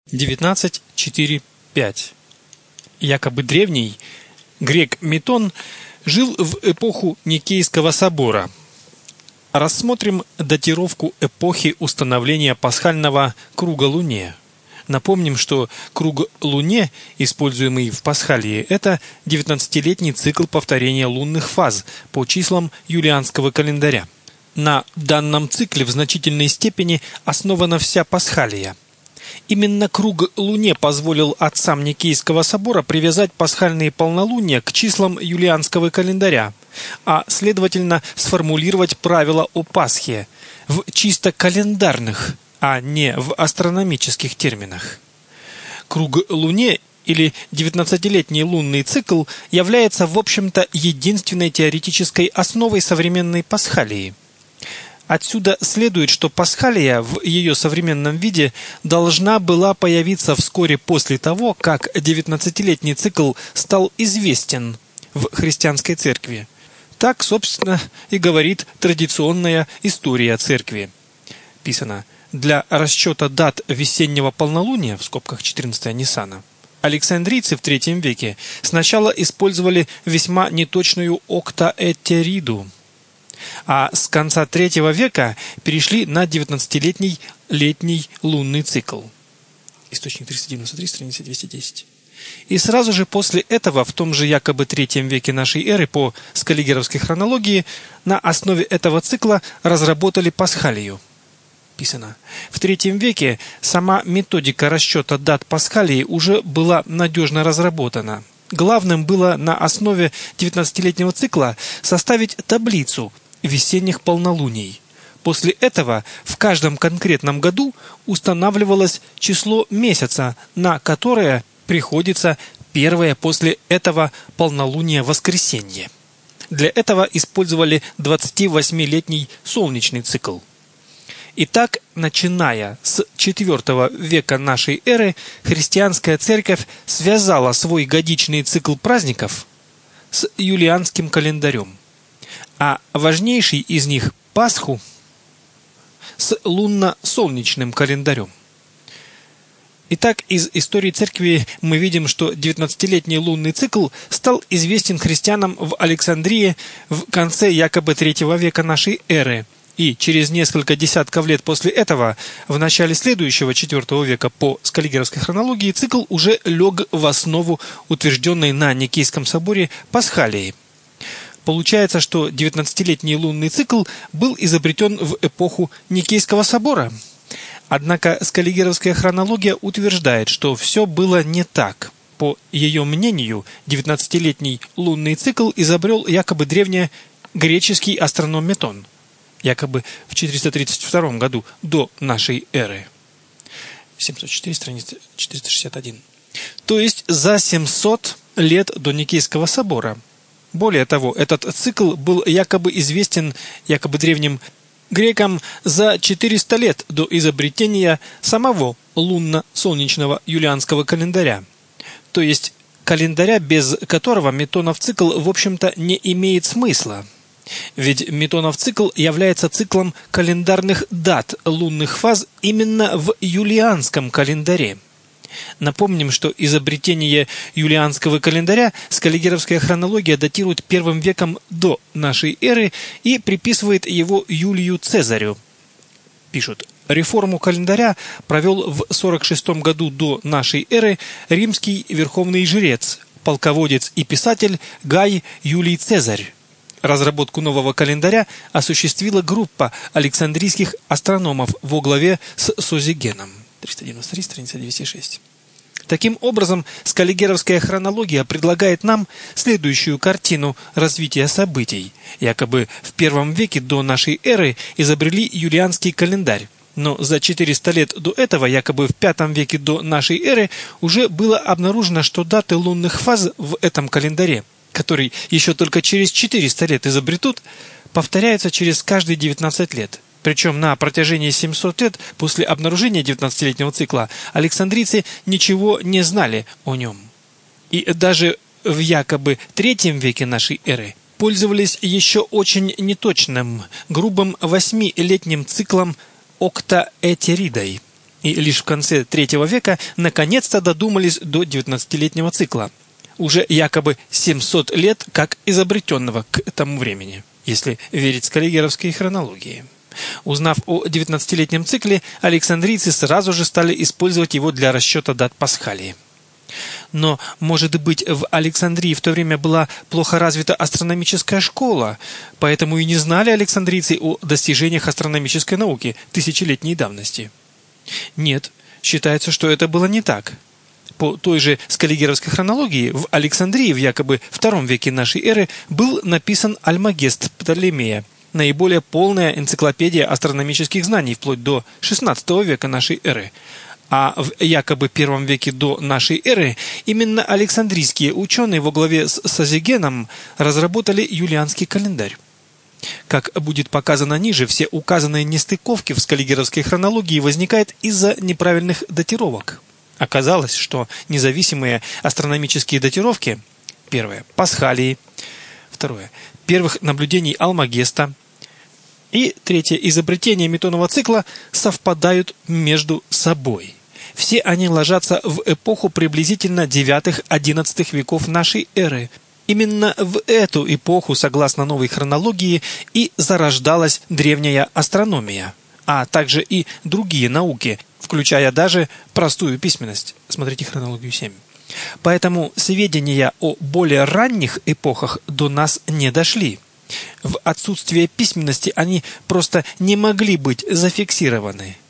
19.4.5. Якобы древний грек Метон жил в эпоху Никейского собора. Рассмотрим датировку эпохи установления пасхального круга Луне. Напомним, что круг Луне, используемый в Пасхалии, это 19-летний цикл повторения лунных фаз по числам юлианского календаря. На данном цикле в значительной степени основана вся Пасхалия. Именно круг Луне позволил отцам Никейского собора привязать пасхальные полнолуния к числам юлианского календаря, а следовательно сформулировать правила о Пасхе в чисто календарных, а не в астрономических терминах. Круг Луне или 19-летний лунный цикл является, в общем-то, единственной теоретической основой современной Пасхалии. Отсюда следует, что Пасхалия в ее современном виде должна была появиться вскоре после того, как 19-летний цикл стал известен в христианской церкви. Так, собственно, и говорит традиционная история церкви. Писано: для расчета дат весеннего полнолуния, в скобках 14 Ниссана, александрийцы в III веке сначала использовали весьма неточную октаэтериду, а с конца III века перешли на 19-летний летний лунный цикл. Источник 393, страница 210. И сразу же после этого, в том же якобы III веке нашей эры, по скаллигеровской хронологии, на основе этого цикла разработали Пасхалию. Писано: в III веке сама методика расчета дат Пасхалии уже была надежно разработана. Главным было на основе 19-летнего цикла составить таблицу весенних полнолуний. После этого в каждом конкретном году устанавливалось число месяца, на которое приходится первое после этого полнолуния воскресенье. Для этого использовали 28-летний солнечный цикл. Итак, начиная с IV века нашей эры, христианская церковь связала свой годичный цикл праздников с юлианским календарем, а важнейший из них – Пасху – с лунно-солнечным календарем. Итак, из истории церкви мы видим, что 19-летний лунный цикл стал известен христианам в Александрии в конце якобы III века нашей эры, и через несколько десятков лет после этого, в начале следующего IV века по скаллигеровской хронологии, цикл уже лег в основу утвержденной на Никейском соборе Пасхалии. Получается, что 19-летний лунный цикл был изобретен в эпоху Никейского собора. Однако скаллигеровская хронология утверждает, что все было не так. По ее мнению, 19-летний лунный цикл изобрел якобы древнегреческий астроном Метон, якобы в 432 году до нашей эры. 704, страница 461. То есть за 700 лет до Никейского собора. Более того, этот цикл был якобы известен якобы древним грекам за 400 лет до изобретения самого лунно-солнечного юлианского календаря. То есть календаря, без которого Метонов цикл, в общем-то, не имеет смысла. Ведь Метонов цикл является циклом календарных дат лунных фаз именно в юлианском календаре. Напомним, что изобретение юлианского календаря скаллигеровская хронология датирует I веком до нашей эры и приписывает его Юлию Цезарю. Пишут: реформу календаря провел в 46 году до нашей эры римский верховный жрец, полководец и писатель Гай Юлий Цезарь. Разработку нового календаря осуществила группа александрийских астрономов во главе с Созигеном. 393, страница 206. Таким образом, скаллигеровская хронология предлагает нам следующую картину развития событий. Якобы в I веке до нашей эры изобрели юлианский календарь, но за 400 лет до этого, якобы в V веке до нашей эры, уже было обнаружено, что даты лунных фаз в этом календаре, который еще только через 400 лет изобретут, повторяются через каждые 19 лет. Причем на протяжении 700 лет после обнаружения 19-летнего цикла александрийцы ничего не знали о нем. И даже в якобы III веке нашей эры пользовались еще очень неточным, грубым 8-летним циклом октаэтеридой. И лишь в конце III века наконец-то додумались до 19-летнего цикла, уже якобы 700 лет как изобретенного к этому времени, если верить скаллигеровской хронологии. Узнав о 19-летнем цикле, александрийцы сразу же стали использовать его для расчета дат Пасхалии. Но, может быть, в Александрии в то время была плохо развита астрономическая школа, поэтому и не знали александрийцы о достижениях астрономической науки тысячелетней давности? Нет, считается, что это было не так. По той же скаллигеровской хронологии в Александрии в якобы II веке нашей эры был написан Альмагест Птолемея, наиболее полная энциклопедия астрономических знаний вплоть до XVI века нашей эры. А в якобы I веке до нашей эры именно александрийские ученые во главе с Созигеном разработали юлианский календарь. Как будет показано ниже, все указанные нестыковки в скаллигеровской хронологии возникают из-за неправильных датировок. Оказалось, что независимые астрономические датировки: первое – Пасхалии, второе – первых наблюдений Алмагеста и третье – изобретения Метонова цикла совпадают между собой. Все они ложатся в эпоху приблизительно IX-XI веков нашей эры. Именно в эту эпоху, согласно новой хронологии, и зарождалась древняя астрономия, а также и другие науки, включая даже простую письменность. Смотрите хронологию 7. Поэтому сведения о более ранних эпохах до нас не дошли. В отсутствие письменности они просто не могли быть зафиксированы.